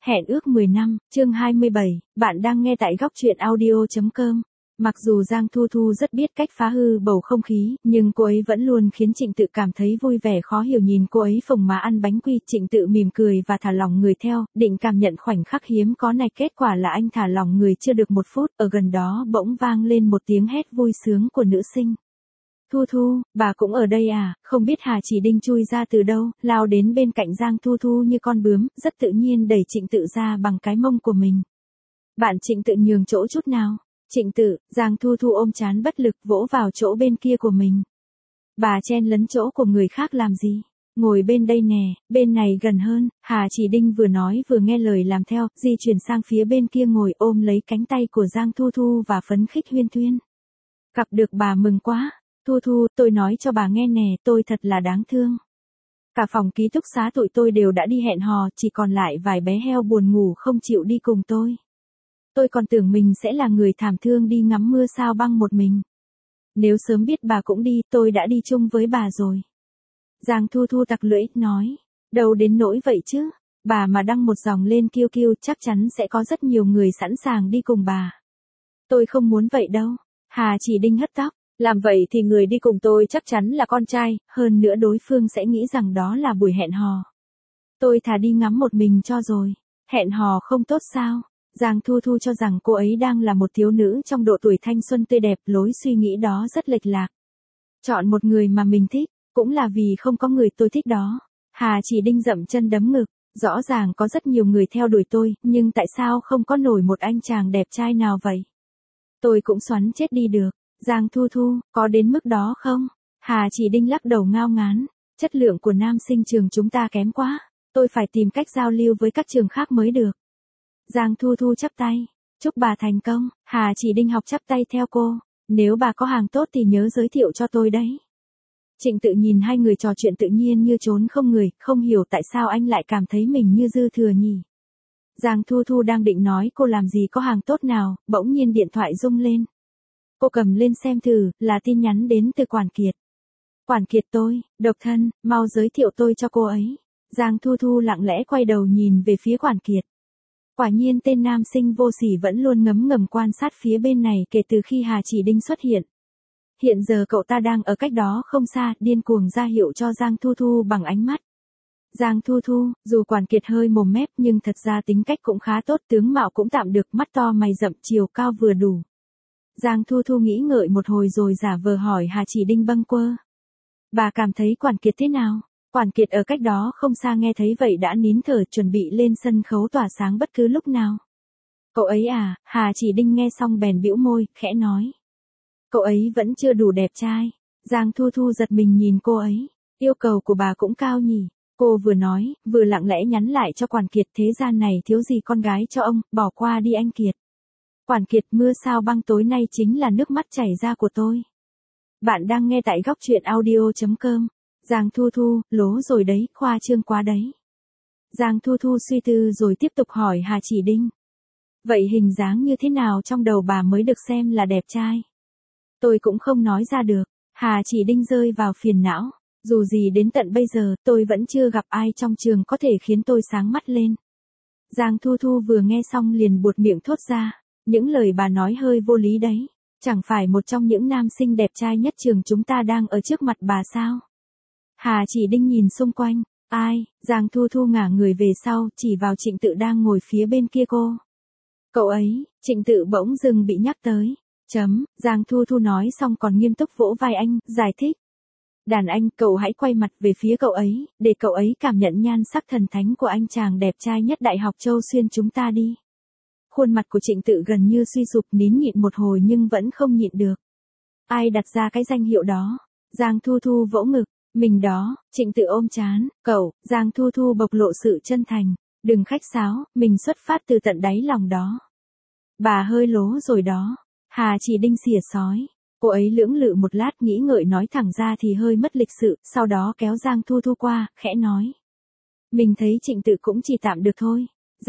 Hẹn ước 10 năm, chương 27, bạn đang nghe tại góc truyện audio.com. Mặc dù Giang Thu Thu rất biết cách phá hư bầu không khí, nhưng cô ấy vẫn luôn khiến Trịnh Tự cảm thấy vui vẻ khó hiểu nhìn cô ấy phồng má ăn bánh quy. Trịnh Tự mỉm cười và thả lỏng người theo, định cảm nhận khoảnh khắc hiếm có này. Kết quả là anh thả lỏng người chưa được một phút, ở gần đó bỗng vang lên một tiếng hét vui sướng của nữ sinh. Thu Thu, bà cũng ở đây à? Không biết Hà Chỉ Đinh chui ra từ đâu, lao đến bên cạnh Giang Thu Thu như con bướm, rất tự nhiên đẩy Trịnh Tự ra bằng cái mông của mình. Bạn Trịnh Tự nhường chỗ chút nào? Trịnh Tự, Giang Thu Thu ôm trán bất lực vỗ vào chỗ bên kia của mình. Bà chen lấn chỗ của người khác làm gì? Ngồi bên đây nè, bên này gần hơn. Hà Chỉ Đinh vừa nói vừa nghe lời làm theo, di chuyển sang phía bên kia ngồi ôm lấy cánh tay của Giang Thu Thu và phấn khích huyên thuyên. Gặp được bà mừng quá. Thu Thu, tôi nói cho bà nghe nè, tôi thật là đáng thương. Cả phòng ký túc xá tụi tôi đều đã đi hẹn hò, chỉ còn lại vài bé heo buồn ngủ không chịu đi cùng tôi. Tôi còn tưởng mình sẽ là người thảm thương đi ngắm mưa sao băng một mình. Nếu sớm biết bà cũng đi, tôi đã đi chung với bà rồi. Giang Thu Thu tặc lưỡi, nói. Đâu đến nỗi vậy chứ, bà mà đăng một dòng lên QQ chắc chắn sẽ có rất nhiều người sẵn sàng đi cùng bà. Tôi không muốn vậy đâu. Hà Chỉ Đinh hất tóc. Làm vậy thì người đi cùng tôi chắc chắn là con trai, hơn nữa đối phương sẽ nghĩ rằng đó là buổi hẹn hò. Tôi thà đi ngắm một mình cho rồi. Hẹn hò không tốt sao? Giang Thu Thu cho rằng cô ấy đang là một thiếu nữ trong độ tuổi thanh xuân tươi đẹp, lối suy nghĩ đó rất lệch lạc. Chọn một người mà mình thích, cũng là vì không có người tôi thích đó. Hà Chỉ Đinh dậm chân đấm ngực, rõ ràng có rất nhiều người theo đuổi tôi, nhưng tại sao không có nổi một anh chàng đẹp trai nào vậy? Tôi cũng xoắn chết đi được. Giang Thu Thu, có đến mức đó không? Hà Chỉ Đinh lắc đầu ngao ngán, chất lượng của nam sinh trường chúng ta kém quá, tôi phải tìm cách giao lưu với các trường khác mới được. Giang Thu Thu chắp tay, chúc bà thành công. Hà Chỉ Đinh học chắp tay theo cô, nếu bà có hàng tốt thì nhớ giới thiệu cho tôi đấy. Trịnh Tự nhìn hai người trò chuyện tự nhiên như trốn không người, không hiểu tại sao anh lại cảm thấy mình như dư thừa nhỉ. Giang Thu Thu đang định nói cô làm gì có hàng tốt nào, bỗng nhiên điện thoại rung lên. Cô cầm lên xem thử, là tin nhắn đến từ Quản Kiệt. Quản Kiệt tôi, độc thân, mau giới thiệu tôi cho cô ấy. Giang Thu Thu lặng lẽ quay đầu nhìn về phía Quản Kiệt. Quả nhiên tên nam sinh vô sỉ vẫn luôn ngấm ngầm quan sát phía bên này kể từ khi Hà Chỉ Đinh xuất hiện. Hiện giờ cậu ta đang ở cách đó không xa, điên cuồng ra hiệu cho Giang Thu Thu bằng ánh mắt. Giang Thu Thu, dù Quản Kiệt hơi mồm mép nhưng thật ra tính cách cũng khá tốt, tướng mạo cũng tạm được, mắt to mày rậm, chiều cao vừa đủ. Giang Thu Thu nghĩ ngợi một hồi rồi giả vờ hỏi Hà Chỉ Đinh bâng quơ. Bà cảm thấy Quản Kiệt thế nào? Quản Kiệt ở cách đó không xa nghe thấy vậy đã nín thở chuẩn bị lên sân khấu tỏa sáng bất cứ lúc nào. Cậu ấy à? Hà Chỉ Đinh nghe xong bèn bĩu môi, khẽ nói. Cậu ấy vẫn chưa đủ đẹp trai. Giang Thu Thu giật mình nhìn cô ấy. Yêu cầu của bà cũng cao nhỉ? Cô vừa nói, vừa lặng lẽ nhắn lại cho Quản Kiệt, thế gian này thiếu gì con gái cho ông, bỏ qua đi anh Kiệt. Quản Kiệt, mưa sao băng tối nay chính là nước mắt chảy ra của tôi. Bạn đang nghe tại góc truyện audio.com. Giang Thu Thu, lố rồi đấy, khoa trương quá đấy. Giang Thu Thu suy tư rồi tiếp tục hỏi Hà Chỉ Đinh. Vậy hình dáng như thế nào trong đầu bà mới được xem là đẹp trai? Tôi cũng không nói ra được. Hà Chỉ Đinh rơi vào phiền não. Dù gì đến tận bây giờ, tôi vẫn chưa gặp ai trong trường có thể khiến tôi sáng mắt lên. Giang Thu Thu vừa nghe xong liền buột miệng thốt ra. Những lời bà nói hơi vô lý đấy. Chẳng phải một trong những nam sinh đẹp trai nhất trường chúng ta đang ở trước mặt bà sao? Hà Chỉ Đinh nhìn xung quanh. Ai? Giang Thu Thu ngả người về sau, chỉ vào Trịnh Tự đang ngồi phía bên kia cô. Cậu ấy, Trịnh Tự bỗng dưng bị nhắc tới. Giang Thu Thu nói xong còn nghiêm túc vỗ vai anh, giải thích. Đàn anh, cậu hãy quay mặt về phía cậu ấy, để cậu ấy cảm nhận nhan sắc thần thánh của anh chàng đẹp trai nhất Đại học Châu Xuyên chúng ta đi. Khuôn mặt của Trịnh Tự gần như suy sụp, nín nhịn một hồi nhưng vẫn không nhịn được. Ai đặt ra cái danh hiệu đó? Giang Thu Thu vỗ ngực. Mình đó. Trịnh Tự ôm trán. Cậu. Giang Thu Thu bộc lộ sự chân thành. Đừng khách sáo, mình xuất phát từ tận đáy lòng đó. Bà hơi lố rồi đó. Hà Chỉ Đinh xỉa sói. Cô ấy lưỡng lự một lát nghĩ ngợi nói thẳng ra thì hơi mất lịch sự, sau đó kéo Giang Thu Thu qua, khẽ nói. Mình thấy Trịnh Tự cũng chỉ tạm được thôi.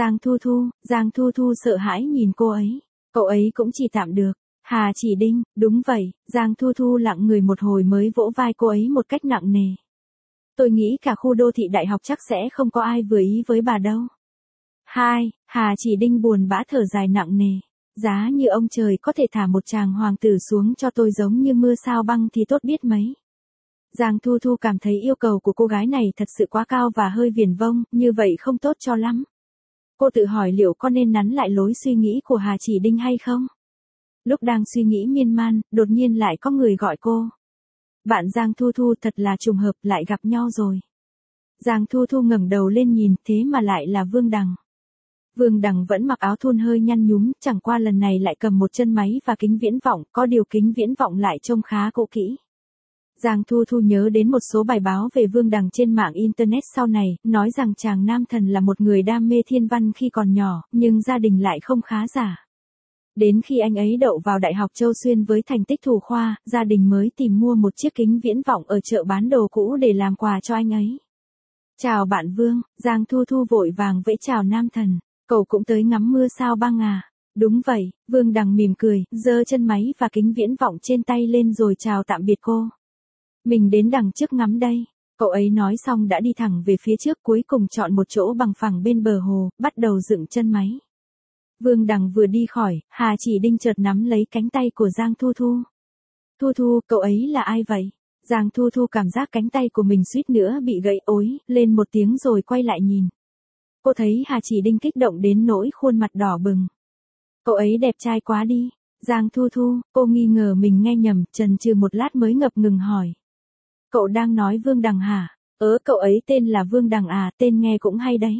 Giang Thu Thu sợ hãi nhìn cô ấy. Cậu ấy cũng chỉ tạm được. Hà Chỉ Đinh, đúng vậy. Giang Thu Thu lặng người một hồi mới vỗ vai cô ấy một cách nặng nề. Tôi nghĩ cả khu đô thị đại học chắc sẽ không có ai vừa ý với bà đâu. 2. Hà Chỉ Đinh buồn bã thở dài nặng nề. Giá như ông trời có thể thả một chàng hoàng tử xuống cho tôi giống như mưa sao băng thì tốt biết mấy. Giang Thu Thu cảm thấy yêu cầu của cô gái này thật sự quá cao và hơi viển vông, như vậy không tốt cho lắm. Cô tự hỏi liệu có nên nắn lại lối suy nghĩ của Hà Chỉ Đinh hay không? Lúc đang suy nghĩ miên man, đột nhiên lại có người gọi cô. Bạn Giang Thu Thu, thật là trùng hợp lại gặp nhau rồi. Giang Thu Thu ngẩng đầu lên nhìn, thế mà lại là Vương Đằng. Vương Đằng vẫn mặc áo thun hơi nhăn nhúm, chẳng qua lần này lại cầm một chân máy và kính viễn vọng, có điều kính viễn vọng lại trông khá cũ kỹ. Giang Thu Thu nhớ đến một số bài báo về Vương Đằng trên mạng Internet sau này, nói rằng chàng nam thần là một người đam mê thiên văn khi còn nhỏ, nhưng gia đình lại không khá giả. Đến khi anh ấy đậu vào Đại học Châu Xuyên với thành tích thủ khoa, gia đình mới tìm mua một chiếc kính viễn vọng ở chợ bán đồ cũ để làm quà cho anh ấy. Chào bạn Vương, Giang Thu Thu vội vàng vẫy chào nam thần, cậu cũng tới ngắm mưa sao băng à? Đúng vậy, Vương Đằng mỉm cười, giơ chân máy và kính viễn vọng trên tay lên rồi chào tạm biệt cô. Mình đến đằng trước ngắm đây. Cậu ấy nói xong đã đi thẳng về phía trước, cuối cùng chọn một chỗ bằng phẳng bên bờ hồ, bắt đầu dựng chân máy. Vương Đằng vừa đi khỏi, Hà Chỉ Đinh chợt nắm lấy cánh tay của Giang Thu Thu. Thu Thu, cậu ấy là ai vậy? Giang Thu Thu cảm giác cánh tay của mình suýt nữa bị gãy, ối lên một tiếng rồi quay lại nhìn. Cô thấy Hà Chỉ Đinh kích động đến nỗi khuôn mặt đỏ bừng. Cậu ấy đẹp trai quá đi. Giang Thu Thu, cô nghi ngờ mình nghe nhầm, chần chừ một lát mới ngập ngừng hỏi. Cậu đang nói Vương Đằng hả? Cậu ấy tên là Vương Đằng à, tên nghe cũng hay đấy.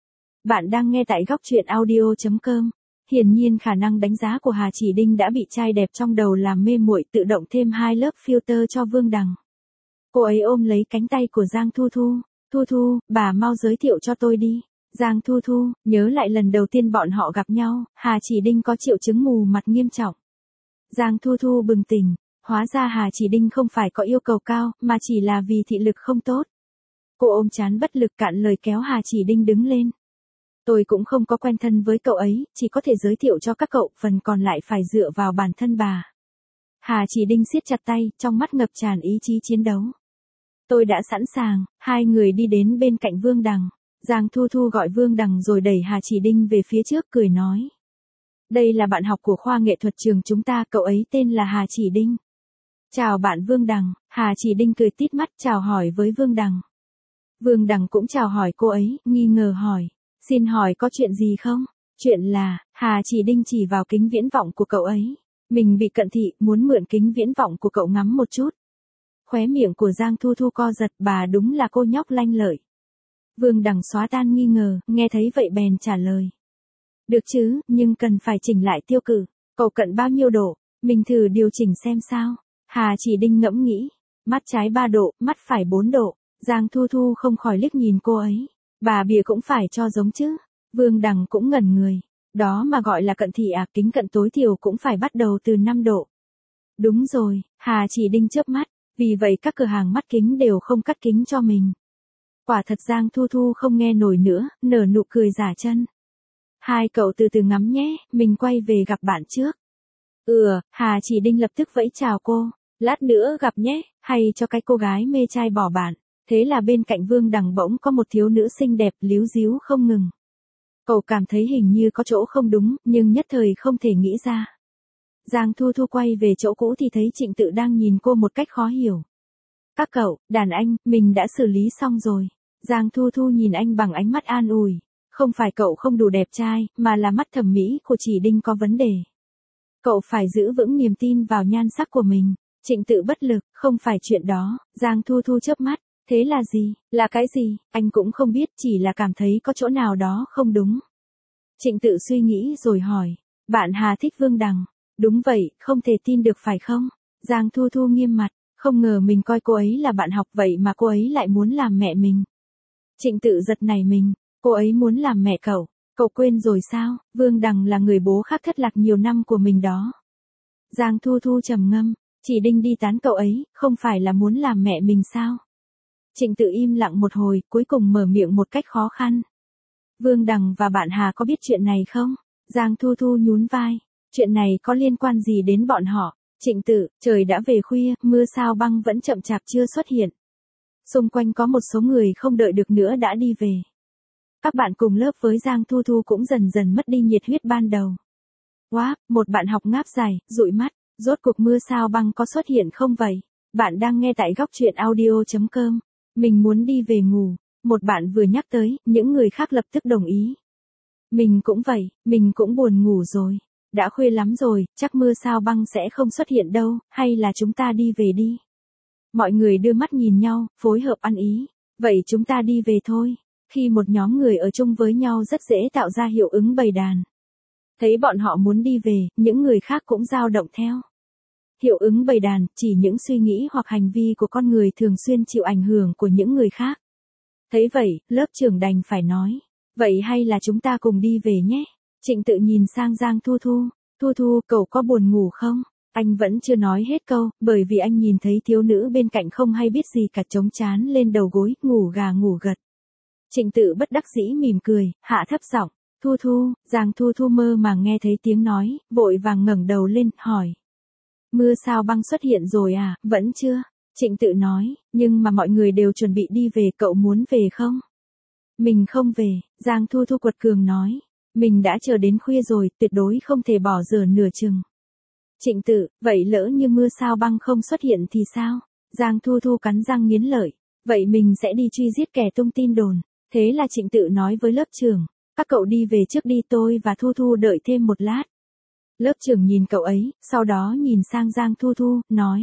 Bạn đang nghe tại góc truyện audio.com. Hiển nhiên khả năng đánh giá của Hà Chỉ Đinh đã bị trai đẹp trong đầu làm mê muội, tự động thêm 2 lớp filter cho Vương Đằng. Cô ấy ôm lấy cánh tay của Giang Thu Thu. Thu Thu, bà mau giới thiệu cho tôi đi. Giang Thu Thu, nhớ lại lần đầu tiên bọn họ gặp nhau, Hà Chỉ Đinh có triệu chứng mù mặt nghiêm trọng. Giang Thu Thu bừng tỉnh. Hóa ra Hà Chỉ Đinh không phải có yêu cầu cao, mà chỉ là vì thị lực không tốt. Cô ôm trán bất lực cạn lời kéo Hà Chỉ Đinh đứng lên. Tôi cũng không có quen thân với cậu ấy, chỉ có thể giới thiệu cho các cậu, phần còn lại phải dựa vào bản thân bà. Hà Chỉ Đinh siết chặt tay, trong mắt ngập tràn ý chí chiến đấu. Tôi đã sẵn sàng. Hai người đi đến bên cạnh Vương Đằng. Giang Thu Thu gọi Vương Đằng rồi đẩy Hà Chỉ Đinh về phía trước, cười nói. Đây là bạn học của khoa nghệ thuật trường chúng ta, cậu ấy tên là Hà Chỉ Đinh. Chào bạn Vương Đằng. Hà Chỉ Đinh cười tít mắt chào hỏi với Vương Đằng. Vương Đằng cũng chào hỏi cô ấy, nghi ngờ hỏi. Xin hỏi có chuyện gì không? Chuyện là, Hà Chỉ Đinh chỉ vào kính viễn vọng của cậu ấy. Mình bị cận thị, muốn mượn kính viễn vọng của cậu ngắm một chút. Khóe miệng của Giang Thu Thu co giật, bà đúng là cô nhóc lanh lợi. Vương Đằng xóa tan nghi ngờ, nghe thấy vậy bèn trả lời. Được chứ, nhưng cần phải chỉnh lại tiêu cự. Cậu cận bao nhiêu độ? Mình thử điều chỉnh xem sao. Hà Chỉ Đinh ngẫm nghĩ. Mắt trái 3 độ, mắt phải 4 độ. Giang Thu Thu không khỏi liếc nhìn cô ấy. Bà bìa cũng phải cho giống chứ. Vương Đằng cũng ngẩn người. Đó mà gọi là cận thị à, kính cận tối thiểu cũng phải bắt đầu từ 5 độ. Đúng rồi, Hà Chỉ Đinh chớp mắt. Vì vậy các cửa hàng mắt kính đều không cắt kính cho mình. Quả thật Giang Thu Thu không nghe nổi nữa, nở nụ cười giả chân. Hai cậu từ từ ngắm nhé, mình quay về gặp bạn trước. Hà Chỉ Đinh lập tức vẫy chào cô. Lát nữa gặp nhé, hay cho cái cô gái mê trai bỏ bạn. Thế là bên cạnh Vương Đằng bỗng có một thiếu nữ xinh đẹp líu díu không ngừng. Cậu cảm thấy hình như có chỗ không đúng, nhưng nhất thời không thể nghĩ ra. Giang Thu Thu quay về chỗ cũ thì thấy Trịnh Tự đang nhìn cô một cách khó hiểu. Các cậu, đàn anh, mình đã xử lý xong rồi. Giang Thu Thu nhìn anh bằng ánh mắt an ủi. Không phải cậu không đủ đẹp trai, mà là mắt thẩm mỹ của Chỉ Đinh có vấn đề. Cậu phải giữ vững niềm tin vào nhan sắc của mình. Trịnh Tự bất lực, không phải chuyện đó. Giang Thu Thu chớp mắt. Thế là gì? Là cái gì? Anh cũng không biết, chỉ là cảm thấy có chỗ nào đó không đúng. Trịnh Tự suy nghĩ rồi hỏi. Bạn Hà thích Vương Đằng. Đúng vậy, không thể tin được phải không? Giang Thu Thu nghiêm mặt. Không ngờ mình coi cô ấy là bạn học vậy mà cô ấy lại muốn làm mẹ mình. Trịnh Tự giật nảy mình. Cô ấy muốn làm mẹ cậu. Cậu quên rồi sao? Vương Đằng là người bố khác thất lạc nhiều năm của mình đó. Giang Thu Thu trầm ngâm. Chỉ Đinh đi tán cậu ấy, không phải là muốn làm mẹ mình sao? Trịnh Tự im lặng một hồi, cuối cùng mở miệng một cách khó khăn. Vương Đằng và bạn Hà có biết chuyện này không? Giang Thu Thu nhún vai. Chuyện này có liên quan gì đến bọn họ? Trịnh Tự, trời đã về khuya, mưa sao băng vẫn chậm chạp chưa xuất hiện. Xung quanh có một số người không đợi được nữa đã đi về. các bạn cùng lớp với Giang Thu Thu cũng dần dần mất đi nhiệt huyết ban đầu. Wow, một bạn học ngáp dài, dụi mắt, rốt cuộc mưa sao băng có xuất hiện không vậy? Bạn đang nghe tại góc truyện audio.com. Mình muốn đi về ngủ. Một bạn vừa nhắc tới, những người khác lập tức đồng ý. Mình cũng vậy, mình cũng buồn ngủ rồi. Đã khuya lắm rồi, chắc mưa sao băng sẽ không xuất hiện đâu, hay là chúng ta đi về đi. Mọi người đưa mắt nhìn nhau, phối hợp ăn ý. Vậy chúng ta đi về thôi. Khi một nhóm người ở chung với nhau rất dễ tạo ra hiệu ứng bầy đàn. Thấy bọn họ muốn đi về, những người khác cũng dao động theo. Hiệu ứng bầy đàn chỉ những suy nghĩ hoặc hành vi của con người thường xuyên chịu ảnh hưởng của những người khác. Thấy vậy, lớp trưởng đành phải nói. Vậy hay là chúng ta cùng đi về nhé. Trịnh Tự nhìn sang Giang Thu Thu. Thu Thu, cậu có buồn ngủ không? Anh vẫn chưa nói hết câu, bởi vì anh nhìn thấy thiếu nữ bên cạnh không hay biết gì cả chống trán lên đầu gối, ngủ gà ngủ gật. Trịnh Tự bất đắc dĩ mỉm cười, hạ thấp giọng. Thu Thu, Giang Thu Thu mơ màng nghe thấy tiếng nói, vội vàng ngẩng đầu lên, hỏi. Mưa sao băng xuất hiện rồi à, vẫn chưa? Trịnh Tự nói, nhưng mà mọi người đều chuẩn bị đi về, cậu muốn về không? Mình không về, Giang Thu Thu quật cường nói. Mình đã chờ đến khuya rồi, tuyệt đối không thể bỏ dở nửa chừng. Trịnh Tự, vậy lỡ như mưa sao băng không xuất hiện thì sao? Giang Thu Thu cắn răng nghiến lợi. Vậy mình sẽ đi truy giết kẻ tung tin đồn. Thế là Trịnh Tự nói với lớp trưởng. Các cậu đi về trước đi, tôi và Thu Thu đợi thêm một lát. Lớp trưởng nhìn cậu ấy, sau đó nhìn sang Giang Thu Thu, nói.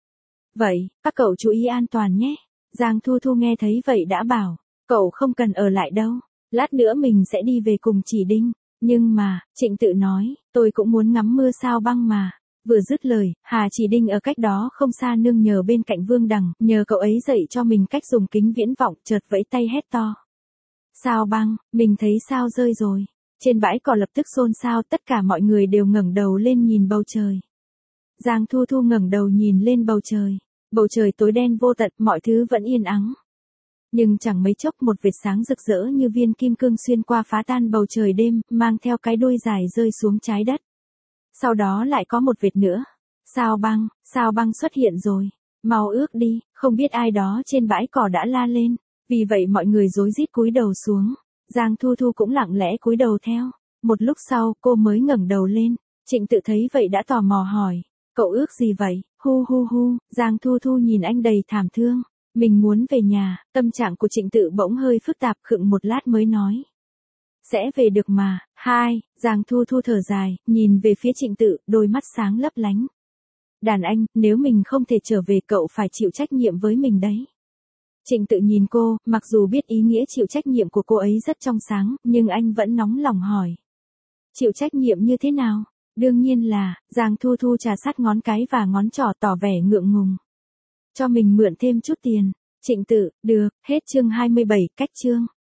Vậy, các cậu chú ý an toàn nhé. Giang Thu Thu nghe thấy vậy đã bảo. Cậu không cần ở lại đâu. Lát nữa mình sẽ đi về cùng Chỉ Đinh. Nhưng mà, Trịnh Tự nói, tôi cũng muốn ngắm mưa sao băng mà. Vừa dứt lời, Hà Chỉ Đinh ở cách đó không xa nương nhờ bên cạnh Vương Đằng, nhờ cậu ấy dạy cho mình cách dùng kính viễn vọng, chợt vẫy tay hét to. Sao băng, mình thấy sao rơi rồi. Trên bãi cỏ lập tức xôn xao, tất cả mọi người đều ngẩng đầu lên nhìn bầu trời. Giang Thu Thu ngẩng đầu nhìn lên bầu trời. Bầu trời tối đen vô tận, mọi thứ vẫn yên ắng. Nhưng chẳng mấy chốc một vệt sáng rực rỡ như viên kim cương xuyên qua phá tan bầu trời đêm, mang theo cái đuôi dài rơi xuống trái đất. Sau đó lại có một vệt nữa. Sao băng xuất hiện rồi. Mau ước đi, không biết ai đó trên bãi cỏ đã la lên. Vì vậy mọi người rối rít cúi đầu xuống. Giang Thu Thu cũng lặng lẽ cúi đầu theo. Một lúc sau, cô mới ngẩng đầu lên. Trịnh Tự thấy vậy đã tò mò hỏi. Cậu ước gì vậy? Hu. Giang Thu Thu nhìn anh đầy thảm thương. Mình muốn về nhà. Tâm trạng của Trịnh Tự bỗng hơi phức tạp, khựng một lát mới nói. Sẽ về được mà. Giang Thu Thu thở dài, nhìn về phía Trịnh Tự, đôi mắt sáng lấp lánh. Đàn anh, nếu mình không thể trở về cậu phải chịu trách nhiệm với mình đấy. Trịnh Tự nhìn cô, mặc dù biết ý nghĩa chịu trách nhiệm của cô ấy rất trong sáng, nhưng anh vẫn nóng lòng hỏi. Chịu trách nhiệm như thế nào? Đương nhiên là, Giang Thu Thu trà sát ngón cái và ngón trỏ tỏ vẻ ngượng ngùng. Cho mình mượn thêm chút tiền. Trịnh Tự, được, hết chương 27, cách chương.